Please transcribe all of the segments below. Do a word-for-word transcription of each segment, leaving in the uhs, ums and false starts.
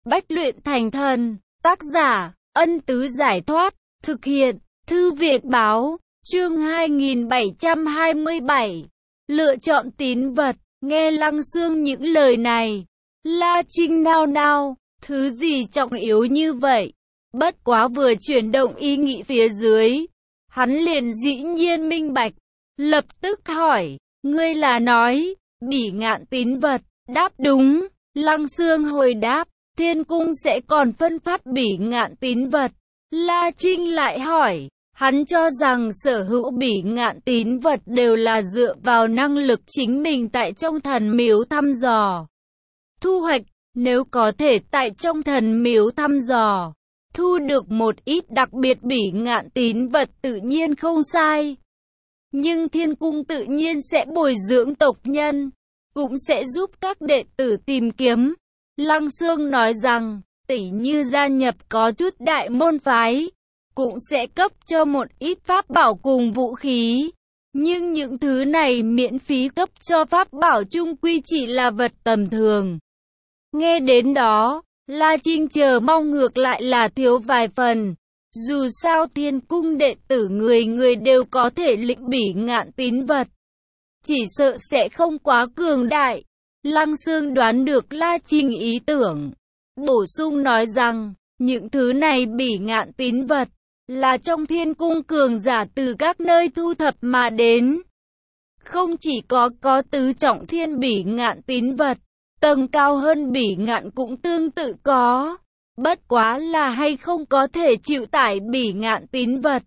Bách luyện thành thần. Tác giả, Ân Tứ Giải Thoát. Thực hiện, Thư viện Báo. Chương hai nghìn bảy trăm hai mươi bảy. Lựa chọn tín vật. Nghe Lăng Xương những lời này, La Trinh nao nao, thứ gì trọng yếu như vậy? Bất quá vừa chuyển động ý nghĩ phía dưới, hắn liền dĩ nhiên minh bạch, lập tức hỏi, ngươi là nói, Bỉ Ngạn tín vật? Đáp đúng. Lăng Xương hồi đáp, Thiên Cung sẽ còn phân phát Bỉ Ngạn tín vật. La Trinh lại hỏi, hắn cho rằng sở hữu Bỉ Ngạn tín vật đều là dựa vào năng lực chính mình tại trong thần miếu thăm dò thu hoạch. Nếu có thể tại trong thần miếu thăm dò thu được một ít đặc biệt Bỉ Ngạn tín vật tự nhiên không sai. Nhưng Thiên Cung tự nhiên sẽ bồi dưỡng tộc nhân, cũng sẽ giúp các đệ tử tìm kiếm. Lăng Xương nói rằng, tỉ như gia nhập có chút đại môn phái, cũng sẽ cấp cho một ít pháp bảo cùng vũ khí. Nhưng những thứ này miễn phí cấp cho pháp bảo chung quy chỉ là vật tầm thường. Nghe đến đó, La Trinh chờ mong ngược lại là thiếu vài phần. Dù sao Thiên Cung đệ tử người người đều có thể lĩnh Bỉ Ngạn tín vật, chỉ sợ sẽ không quá cường đại. Lăng Xương đoán được La Trinh ý tưởng, bổ sung nói rằng, những thứ này Bỉ Ngạn tín vật là trong Thiên Cung cường giả từ các nơi thu thập mà đến. Không chỉ có có tứ trọng thiên Bỉ Ngạn tín vật, tầng cao hơn Bỉ Ngạn cũng tương tự có. Bất quá là hay không có thể chịu tải Bỉ Ngạn tín vật,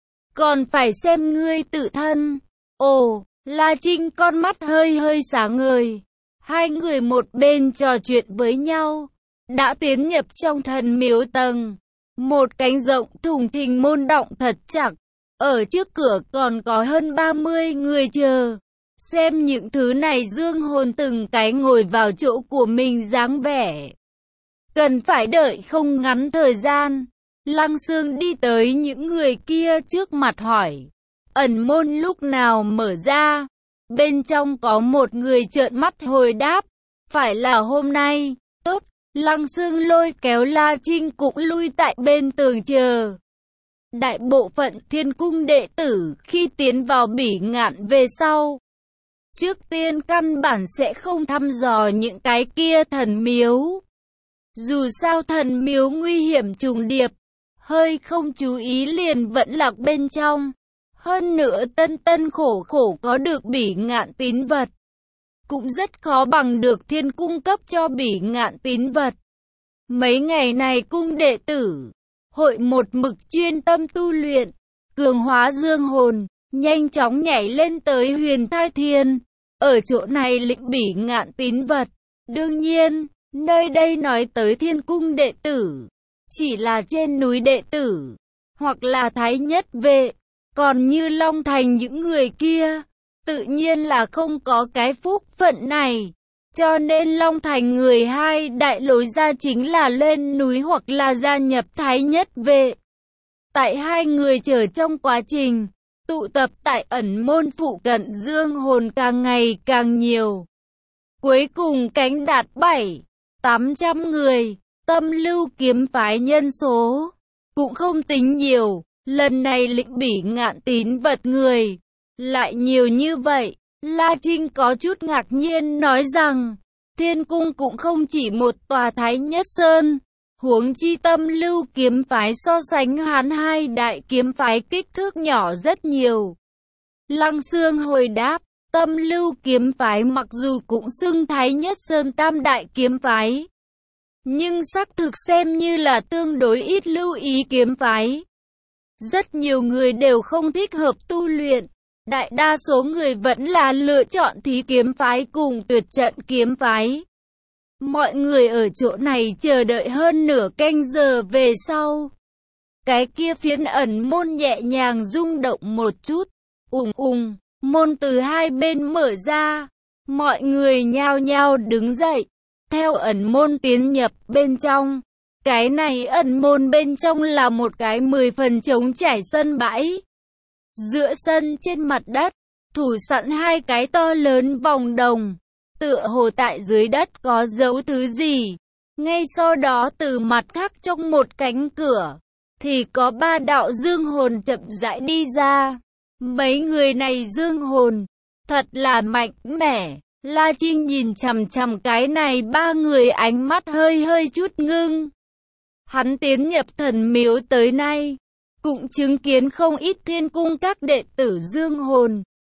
còn phải xem ngươi tự thân. Ồ, La Trinh con mắt hơi hơi sáng ngời. Hai người một bên trò chuyện với nhau, đã tiến nhập trong thần miếu tầng. Một cánh rộng thùng thình môn động thật chặt. Ở trước cửa còn có hơn ba mươi người chờ. Xem những thứ này dương hồn từng cái ngồi vào chỗ của mình dáng vẻ cần phải đợi không ngắn thời gian. Lăng Xương đi tới những người kia trước mặt hỏi, ẩn môn lúc nào mở ra? Bên trong có một người trợn mắt hồi đáp, phải là hôm nay. Tốt. Lăng Xương lôi kéo La Trinh cũng lui tại bên tường chờ. Đại bộ phận Thiên Cung đệ tử khi tiến vào Bỉ Ngạn về sau, trước tiên căn bản sẽ không thăm dò những cái kia thần miếu. Dù sao thần miếu nguy hiểm trùng điệp, hơi không chú ý liền vẫn lạc bên trong. Hơn nữa tân tân khổ khổ có được Bỉ Ngạn tín vật, cũng rất khó bằng được Thiên Cung cấp cho Bỉ Ngạn tín vật. Mấy ngày này cung đệ tử hội một mực chuyên tâm tu luyện, cường hóa dương hồn, nhanh chóng nhảy lên tới Huyền Thai Thiên, ở chỗ này lĩnh Bỉ Ngạn tín vật. Đương nhiên, nơi đây nói tới Thiên Cung đệ tử, chỉ là trên núi đệ tử, hoặc là Thái Nhất vệ, còn như Long Thành những người kia, tự nhiên là không có cái phúc phận này. Cho nên Long Thành người hai đại lối ra chính là lên núi hoặc là gia nhập Thái Nhất vệ. Tại hai người chờ trong quá trình tụ tập tại ẩn môn phụ cận dương hồn càng ngày càng nhiều. Cuối cùng cánh đạt bảy, tám trăm người. Tâm Lưu kiếm phái nhân số cũng không tính nhiều. Lần này lĩnh Bỉ Ngạn tín vật người lại nhiều như vậy. La Trinh có chút ngạc nhiên nói rằng, Thiên Cung cũng không chỉ một tòa Thái Nhất Sơn, huống chi Tâm Lưu kiếm phái so sánh hắn hai đại kiếm phái kích thước nhỏ rất nhiều. Lăng Xương hồi đáp, Tâm Lưu kiếm phái mặc dù cũng xưng Thái Nhất Sơn tam đại kiếm phái, nhưng xác thực xem như là tương đối ít lưu ý kiếm phái. Rất nhiều người đều không thích hợp tu luyện. Đại đa số người vẫn là lựa chọn Thí kiếm phái cùng Tuyệt trận kiếm phái. Mọi người ở chỗ này chờ đợi hơn nửa canh giờ về sau. Cái kia phiến ẩn môn nhẹ nhàng rung động một chút. Ùng ùng, môn từ hai bên mở ra. Mọi người nhao nhao đứng dậy, theo ẩn môn tiến nhập bên trong. Cái này ẩn môn bên trong là một cái mười phần trống trải sân bãi. Giữa sân trên mặt đất, thủ sẵn hai cái to lớn vòng đồng, tựa hồ tại dưới đất có giấu thứ gì. Ngay sau đó từ mặt khác trong một cánh cửa, thì có ba đạo dương hồn chậm rãi đi ra. Mấy người này dương hồn, thật là mạnh mẽ. La Trinh nhìn chằm chằm cái này ba người, ánh mắt hơi hơi chút ngưng. Hắn tiến nhập thần miếu tới nay, cũng chứng kiến không ít thiên cung các đệ tử dương hồn.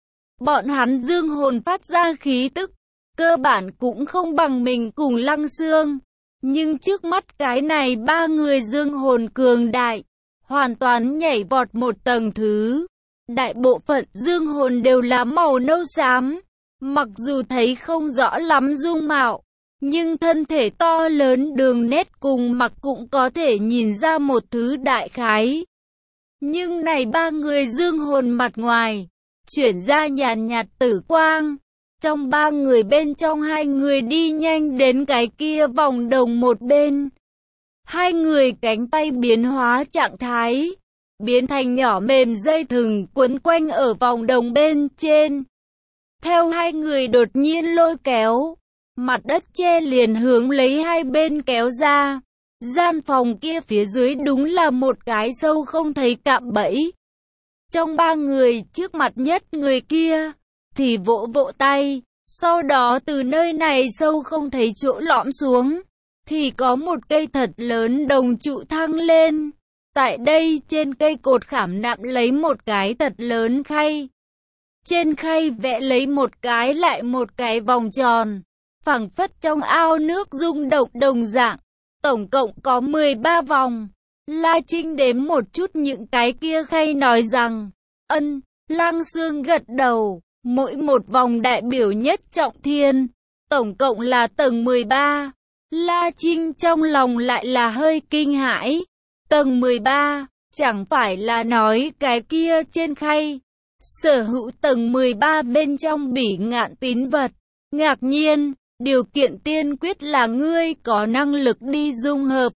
Bọn hắn dương hồn phát ra khí tức, cơ bản cũng không bằng mình cùng Lăng Xương. Nhưng trước mắt cái này ba người dương hồn cường đại, hoàn toàn nhảy vọt một tầng thứ. Đại bộ phận dương hồn đều là màu nâu xám, mặc dù thấy không rõ lắm dung mạo, nhưng thân thể to lớn, đường nét cùng mặc cũng có thể nhìn ra một thứ đại khái. Nhưng này ba người dương hồn mặt ngoài, chuyển ra nhàn nhạt tử quang. Trong ba người bên trong hai người đi nhanh đến cái kia vòng đồng một bên. Hai người cánh tay biến hóa trạng thái, biến thành nhỏ mềm dây thừng quấn quanh ở vòng đồng bên trên. Theo hai người đột nhiên lôi kéo, mặt đất che liền hướng lấy hai bên kéo ra. Gian phòng kia phía dưới đúng là một cái sâu không thấy cạm bẫy. Trong ba người trước mặt nhất người kia, thì vỗ vỗ tay, sau đó từ nơi này sâu không thấy chỗ lõm xuống, thì có một cây thật lớn đồng trụ thăng lên. Tại đây trên cây cột khảm nạm lấy một cái thật lớn khay. Trên khay vẽ lấy một cái lại một cái vòng tròn, phảng phất trong ao nước rung động đồng dạng. Tổng cộng có mười ba vòng. La Trinh đếm một chút những cái kia khay nói rằng, ân, Lăng Xương gật đầu, mỗi một vòng đại biểu nhất trọng thiên, tổng cộng là tầng mười ba. La Trinh trong lòng lại là hơi kinh hãi, tầng mười ba, chẳng phải là nói cái kia trên khay, sở hữu tầng mười ba bên trong Bỉ Ngạn tín vật. Ngạc nhiên, điều kiện tiên quyết là ngươi có năng lực đi dung hợp.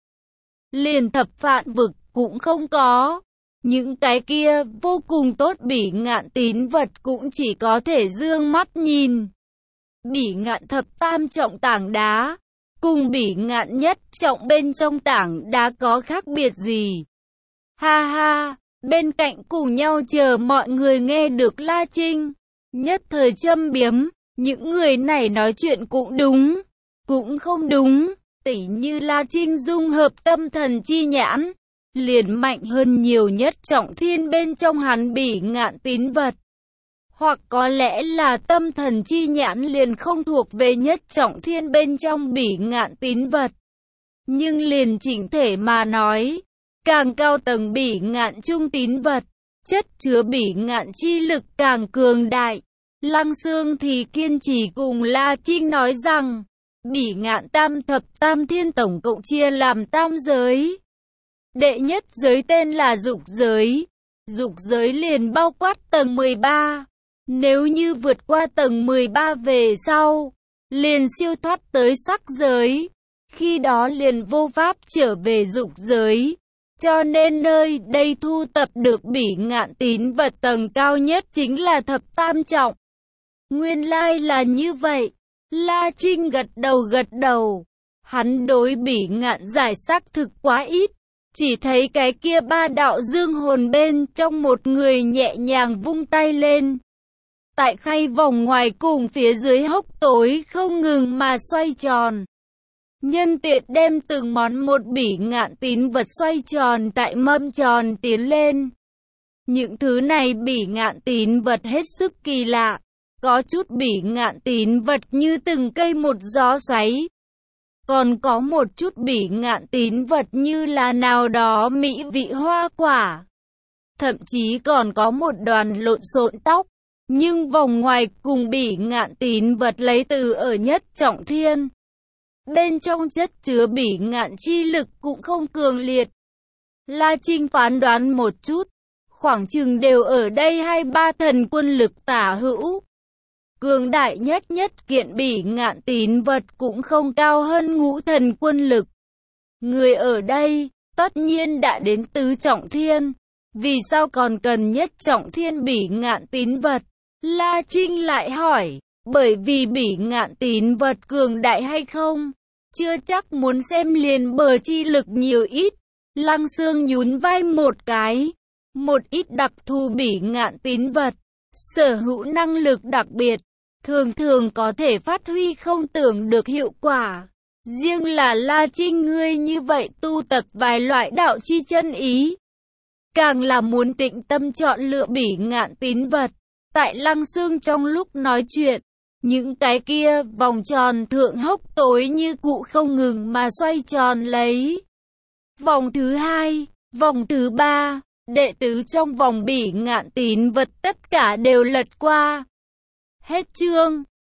Liền thập vạn vực cũng không có. Những cái kia vô cùng tốt Bỉ Ngạn tín vật cũng chỉ có thể dương mắt nhìn. Bỉ Ngạn thập tam trọng tảng đá, cùng Bỉ Ngạn nhất trọng bên trong tảng đá có khác biệt gì? Ha ha, bên cạnh cùng nhau chờ mọi người nghe được La Trinh nhất thời châm biếm. Những người này nói chuyện cũng đúng, cũng không đúng. Tỉ như La Trinh dung hợp tâm thần chi nhãn, liền mạnh hơn nhiều nhất trọng thiên bên trong hắn Bỉ Ngạn tín vật. Hoặc có lẽ là tâm thần chi nhãn liền không thuộc về nhất trọng thiên bên trong Bỉ Ngạn tín vật. Nhưng liền chỉnh thể mà nói, càng cao tầng Bỉ Ngạn trung tín vật, chất chứa Bỉ Ngạn chi lực càng cường đại. Lăng Xương thì kiên trì cùng La Trinh nói rằng, Bỉ Ngạn tam thập tam thiên tổng cộng chia làm tam giới. Đệ nhất giới tên là dục giới. Dục giới liền bao quát tầng mười ba. Nếu như vượt qua tầng mười ba về sau, liền siêu thoát tới sắc giới. Khi đó liền vô pháp trở về dục giới. Cho nên nơi đây thu tập được Bỉ Ngạn tín vật tầng cao nhất chính là thập tam trọng. Nguyên lai là như vậy. La Trinh gật đầu gật đầu. Hắn đối Bỉ Ngạn giải xác thực quá ít. Chỉ thấy cái kia ba đạo dương hồn bên trong một người nhẹ nhàng vung tay lên. Tại khay vòng ngoài cùng phía dưới hốc tối không ngừng mà xoay tròn. Nhân tiện đem từng món một Bỉ Ngạn tín vật xoay tròn tại mâm tròn tiến lên. Những thứ này Bỉ Ngạn tín vật hết sức kỳ lạ. Có chút Bỉ Ngạn tín vật như từng cây một gió xoáy. Còn có một chút Bỉ Ngạn tín vật như là nào đó mỹ vị hoa quả. Thậm chí còn có một đoàn lộn xộn tóc. Nhưng vòng ngoài cùng Bỉ Ngạn tín vật lấy từ ở nhất trọng thiên. Bên trong chất chứa Bỉ Ngạn chi lực cũng không cường liệt. La Trinh phán đoán một chút. Khoảng chừng đều ở đây hai ba thần quân lực tả hữu. Cường đại nhất nhất kiện Bỉ Ngạn tín vật cũng không cao hơn ngũ thần quân lực. Người ở đây, tất nhiên đã đến tứ trọng thiên. Vì sao còn cần nhất trọng thiên Bỉ Ngạn tín vật? La Trinh lại hỏi, bởi vì Bỉ Ngạn tín vật cường đại hay không? chưa chắc muốn xem liền bờ chi lực nhiều ít. Lăng Xương nhún vai một cái. Một ít đặc thù bỉ ngạn tín vật, sở hữu năng lực đặc biệt, thường thường có thể phát huy không tưởng được hiệu quả. Riêng là La Trinh ngươi như vậy tu tập vài loại đạo chi chân ý, càng là muốn tịnh tâm chọn lựa bỉ ngạn tín vật. Tại Lăng Xương trong lúc nói chuyện, những cái kia vòng tròn thượng hốc tối như cụ không ngừng mà xoay tròn lấy. Vòng thứ hai, vòng thứ ba, đệ tứ trong vòng bỉ ngạn tín vật tất cả đều lật qua. Hết chương.